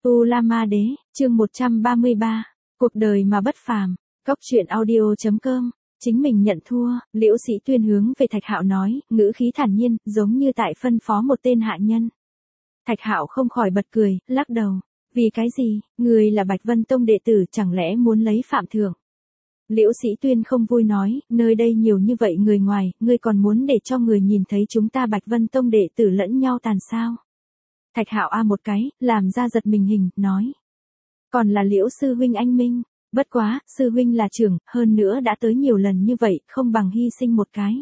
U La Ma Đế, chương 133, cuộc đời mà bất phàm, Cốc truyện audio.com, chính mình nhận thua, Liễu Sĩ Tuyên hướng về Thạch Hạo nói, ngữ khí thản nhiên, giống như tại phân phó một tên hạ nhân. Thạch Hạo không khỏi bật cười, lắc đầu, vì cái gì, người là Bạch Vân Tông đệ tử chẳng lẽ muốn lấy phạm thượng. Liễu Sĩ Tuyên không vui nói, nơi đây nhiều như vậy người ngoài, ngươi còn muốn để cho người nhìn thấy chúng ta Bạch Vân Tông đệ tử lẫn nhau tàn sao. Thạch Hạo a một cái, làm ra giật mình hình, nói. Còn là Liễu sư huynh anh minh, bất quá, sư huynh là trưởng, hơn nữa đã tới nhiều lần như vậy, không bằng hy sinh một cái.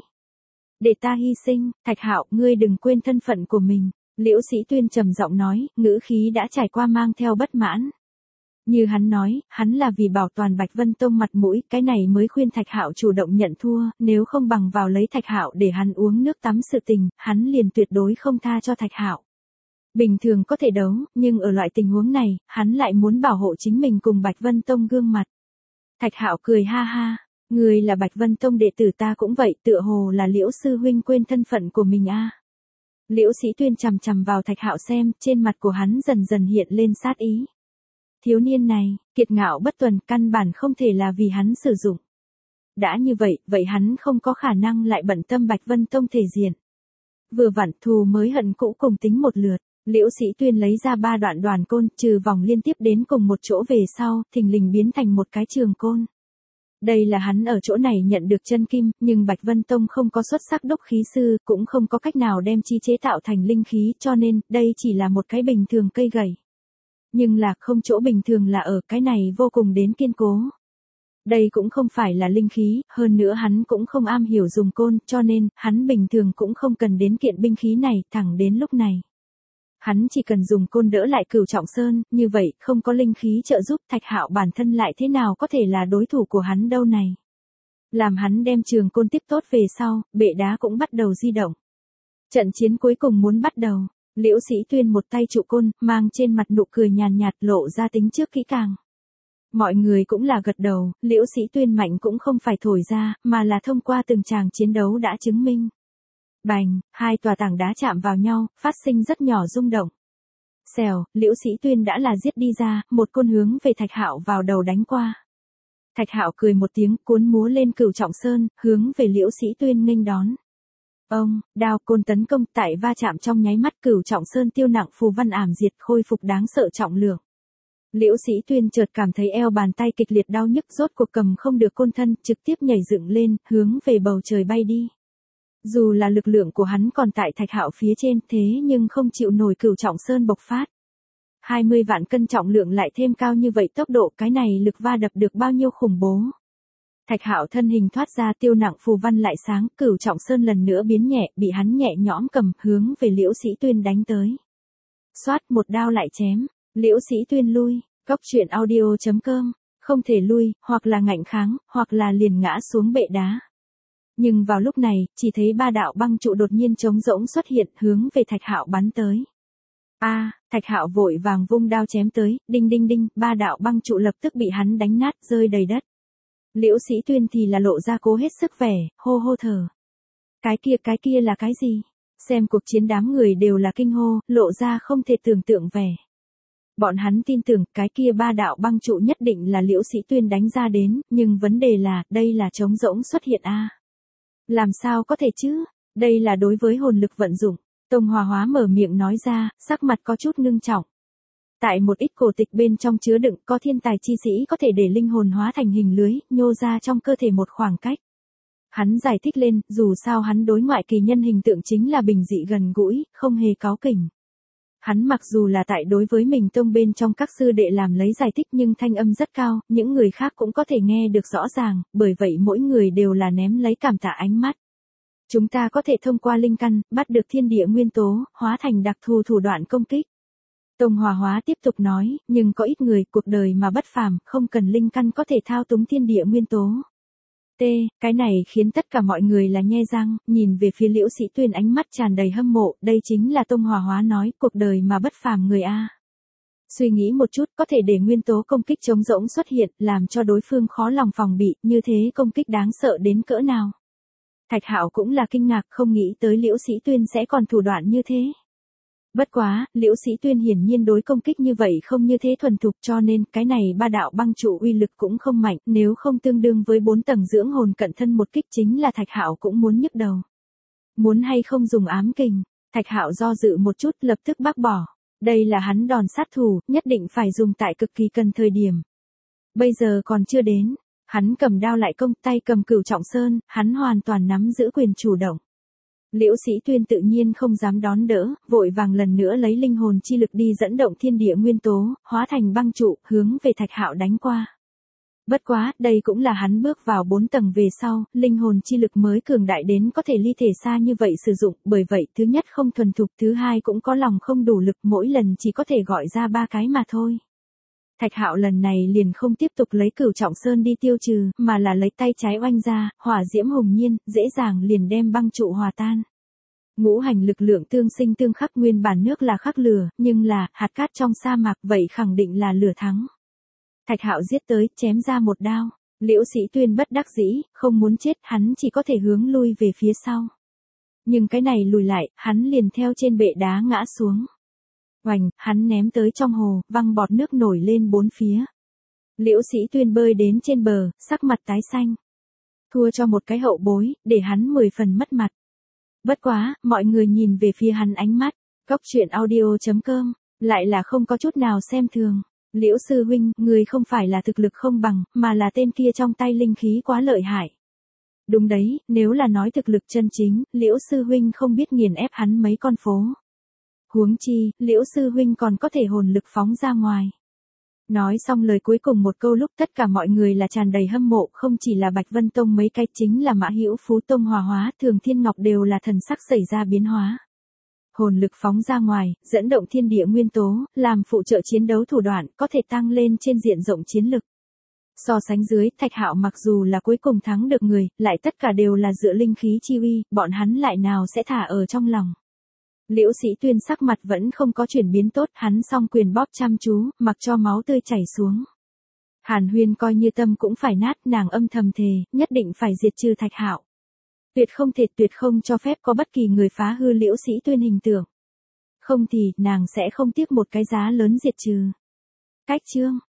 Để ta hy sinh, Thạch Hạo, ngươi đừng quên thân phận của mình. Liễu Sĩ Tuyên trầm giọng nói, ngữ khí đã trải qua mang theo bất mãn. Như hắn nói, hắn là vì bảo toàn Bạch Vân Tông mặt mũi, cái này mới khuyên Thạch Hạo chủ động nhận thua, nếu không bằng vào lấy Thạch Hạo để hắn uống nước tắm sự tình, hắn liền tuyệt đối không tha cho Thạch Hạo. Bình thường có thể đấu, nhưng ở loại tình huống này, hắn lại muốn bảo hộ chính mình cùng Bạch Vân Tông gương mặt. Thạch Hạo cười ha ha, người là Bạch Vân Tông đệ tử ta cũng vậy, tựa hồ là Liễu sư huynh quên thân phận của mình a. Liễu Sĩ Tuyên chằm chằm vào Thạch Hạo xem, trên mặt của hắn dần dần hiện lên sát ý. Thiếu niên này, kiệt ngạo bất tuần, căn bản không thể là vì hắn sử dụng. Đã như vậy, vậy hắn không có khả năng lại bận tâm Bạch Vân Tông thể diện. Vừa vặn thù mới hận cũ cùng tính một lượt. Liễu Sĩ Tuyên lấy ra 3 đoạn đoàn côn, trừ vòng liên tiếp đến cùng một chỗ về sau, thình lình biến thành một cái trường côn. Đây là hắn ở chỗ này nhận được chân kim, nhưng Bạch Vân Tông không có xuất sắc đúc khí sư, cũng không có cách nào đem chi chế tạo thành linh khí, cho nên, đây chỉ là một cái bình thường cây gậy. Nhưng là không chỗ bình thường là ở cái này vô cùng đến kiên cố. Đây cũng không phải là linh khí, hơn nữa hắn cũng không am hiểu dùng côn, cho nên, hắn bình thường cũng không cần đến kiện binh khí này, thẳng đến lúc này. Hắn chỉ cần dùng côn đỡ lại Cửu Trọng Sơn, như vậy, không có linh khí trợ giúp, Thạch Hạo bản thân lại thế nào có thể là đối thủ của hắn đâu này. Làm hắn đem trường côn tiếp tốt về sau, bệ đá cũng bắt đầu di động. Trận chiến cuối cùng muốn bắt đầu, Liễu Sĩ Tuyên một tay trụ côn, mang trên mặt nụ cười nhàn nhạt lộ ra tính trước kỹ càng. Mọi người cũng là gật đầu, Liễu Sĩ Tuyên mạnh cũng không phải thổi ra, mà là thông qua từng tràng chiến đấu đã chứng minh. Bành, hai tòa tảng đá chạm vào nhau, phát sinh rất nhỏ rung động. Xèo, Liễu Sĩ Tuyên đã là giết đi ra, một côn hướng về Thạch Hạo vào đầu đánh qua. Thạch Hạo cười một tiếng, cuốn múa lên Cửu Trọng Sơn, hướng về Liễu Sĩ Tuyên nghênh đón. Ông, đao côn tấn công, tại va chạm trong nháy mắt Cửu Trọng Sơn tiêu nặng phù văn ảm diệt, khôi phục đáng sợ trọng lượng. Liễu Sĩ Tuyên chợt cảm thấy eo bàn tay kịch liệt đau nhức, rốt cuộc cầm không được côn thân, trực tiếp nhảy dựng lên, hướng về bầu trời bay đi. Dù là lực lượng của hắn còn tại Thạch Hạo phía trên, thế nhưng không chịu nổi Cửu Trọng Sơn bộc phát. 20 vạn cân trọng lượng lại thêm cao như vậy, tốc độ cái này lực va đập được bao nhiêu khủng bố. Thạch Hạo thân hình thoát ra, tiêu nặng phù văn lại sáng, Cửu Trọng Sơn lần nữa biến nhẹ, bị hắn nhẹ nhõm cầm, hướng về Liễu Sĩ Tuyên đánh tới. Xoát, một đao lại chém, Liễu Sĩ Tuyên lui, Cốc truyện audio.com, không thể lui, hoặc là ngạnh kháng, hoặc là liền ngã xuống bệ đá. Nhưng vào lúc này, chỉ thấy 3 đạo băng trụ đột nhiên trống rỗng xuất hiện, hướng về Thạch Hạo bắn tới. Thạch Hạo vội vàng vung đao chém tới, đinh đinh đinh, 3 đạo băng trụ lập tức bị hắn đánh nát, rơi đầy đất. Liễu Sĩ Tuyên thì là lộ ra cố hết sức vẻ, hô hô thở. Cái kia là cái gì? Xem cuộc chiến đám người đều là kinh hô, lộ ra không thể tưởng tượng vẻ. Bọn hắn tin tưởng, cái kia 3 đạo băng trụ nhất định là Liễu Sĩ Tuyên đánh ra đến, nhưng vấn đề là, đây là trống rỗng xuất hiện a. Làm sao có thể chứ? Đây là đối với hồn lực vận dụng. Tông Hòa Hóa mở miệng nói ra, sắc mặt có chút ngưng trọng. Tại một ít cổ tịch bên trong chứa đựng, có thiên tài chi sĩ có thể để linh hồn hóa thành hình lưới, nhô ra trong cơ thể một khoảng cách. Hắn giải thích lên, dù sao hắn đối ngoại kỳ nhân hình tượng chính là bình dị gần gũi, không hề cáu kỉnh. Hắn mặc dù là tại đối với mình tông bên trong các sư đệ làm lấy giải thích, nhưng thanh âm rất cao, những người khác cũng có thể nghe được rõ ràng, bởi vậy mỗi người đều là ném lấy cảm tạ ánh mắt. Chúng ta có thể thông qua linh căn, bắt được thiên địa nguyên tố, hóa thành đặc thù thủ đoạn công kích. Tông Hòa Hóa tiếp tục nói, nhưng có ít người, cuộc đời mà bất phàm, không cần linh căn có thể thao túng thiên địa nguyên tố. Cái này khiến tất cả mọi người là nhe răng, nhìn về phía Liễu Sĩ Tuyên ánh mắt tràn đầy hâm mộ, đây chính là Tông Hòa Hóa nói, cuộc đời mà bất phàm người a. Suy nghĩ một chút, có thể để nguyên tố công kích trống rỗng xuất hiện, làm cho đối phương khó lòng phòng bị, như thế công kích đáng sợ đến cỡ nào. Thạch Hạo cũng là kinh ngạc, không nghĩ tới Liễu Sĩ Tuyên sẽ còn thủ đoạn như thế. Bất quá, Liễu Sĩ Tuyên hiển nhiên đối công kích như vậy không như thế thuần thục, cho nên cái này ba đạo băng trụ uy lực cũng không mạnh, nếu không tương đương với 4 tầng dưỡng hồn cận thân một kích chính là Thạch Hạo cũng muốn nhức đầu. Muốn hay không dùng ám kình, Thạch Hạo do dự một chút lập tức bác bỏ. Đây là hắn đòn sát thủ, nhất định phải dùng tại cực kỳ cần thời điểm. Bây giờ còn chưa đến, hắn cầm đao lại công, tay cầm Cửu Trọng Sơn, hắn hoàn toàn nắm giữ quyền chủ động. Liễu Sĩ Tuyên tự nhiên không dám đón đỡ, vội vàng lần nữa lấy linh hồn chi lực đi dẫn động thiên địa nguyên tố, hóa thành băng trụ, hướng về Thạch Hạo đánh qua. Bất quá, đây cũng là hắn bước vào 4 tầng về sau, linh hồn chi lực mới cường đại đến có thể ly thể xa như vậy sử dụng, bởi vậy thứ nhất không thuần thục, thứ hai cũng có lòng không đủ lực, mỗi lần chỉ có thể gọi ra 3 cái mà thôi. Thạch Hạo lần này liền không tiếp tục lấy Cửu Trọng Sơn đi tiêu trừ, mà là lấy tay trái oanh ra, hỏa diễm hùng nhiên, dễ dàng liền đem băng trụ hòa tan. Ngũ hành lực lượng tương sinh tương khắc, nguyên bản nước là khắc lửa, nhưng là hạt cát trong sa mạc, vậy khẳng định là lửa thắng. Thạch Hạo giết tới, chém ra một đao. Liễu Sĩ Tuyên bất đắc dĩ, không muốn chết, hắn chỉ có thể hướng lui về phía sau. Nhưng cái này lùi lại, hắn liền theo trên bệ đá ngã xuống. Oành, hắn ném tới trong hồ, văng bọt nước nổi lên bốn phía. Liễu Sĩ Tuyên bơi đến trên bờ, sắc mặt tái xanh. Thua cho một cái hậu bối, để hắn 10 phần mất mặt. Bất quá, mọi người nhìn về phía hắn ánh mắt. Cốc truyện audio.com, lại là không có chút nào xem thường. Liễu sư huynh, người không phải là thực lực không bằng, mà là tên kia trong tay linh khí quá lợi hại. Đúng đấy, nếu là nói thực lực chân chính, Liễu sư huynh không biết nghiền ép hắn mấy con phố. Huống chi, Liễu sư huynh còn có thể hồn lực phóng ra ngoài. Nói xong lời cuối cùng một câu lúc tất cả mọi người là tràn đầy hâm mộ, không chỉ là Bạch Vân Tông mấy cái, chính là Mã Hữu Phú Tông Hòa Hóa, Thường Thiên Ngọc đều là thần sắc xảy ra biến hóa. Hồn lực phóng ra ngoài, dẫn động thiên địa nguyên tố, làm phụ trợ chiến đấu thủ đoạn, có thể tăng lên trên diện rộng chiến lực. So sánh dưới, Thạch Hạo mặc dù là cuối cùng thắng được người, lại tất cả đều là dựa linh khí chi uy, bọn hắn lại nào sẽ thả ở trong lòng. Liễu Sĩ Tuyên sắc mặt vẫn không có chuyển biến tốt, hắn song quyền bóp chăm chú, mặc cho máu tươi chảy xuống. Hàn Huyên coi như tâm cũng phải nát, nàng âm thầm thề, nhất định phải diệt trừ Thạch Hạo. Tuyệt không cho phép có bất kỳ người phá hư Liễu Sĩ Tuyên hình tượng. Không thì, nàng sẽ không tiếc một cái giá lớn diệt trừ. Cách chương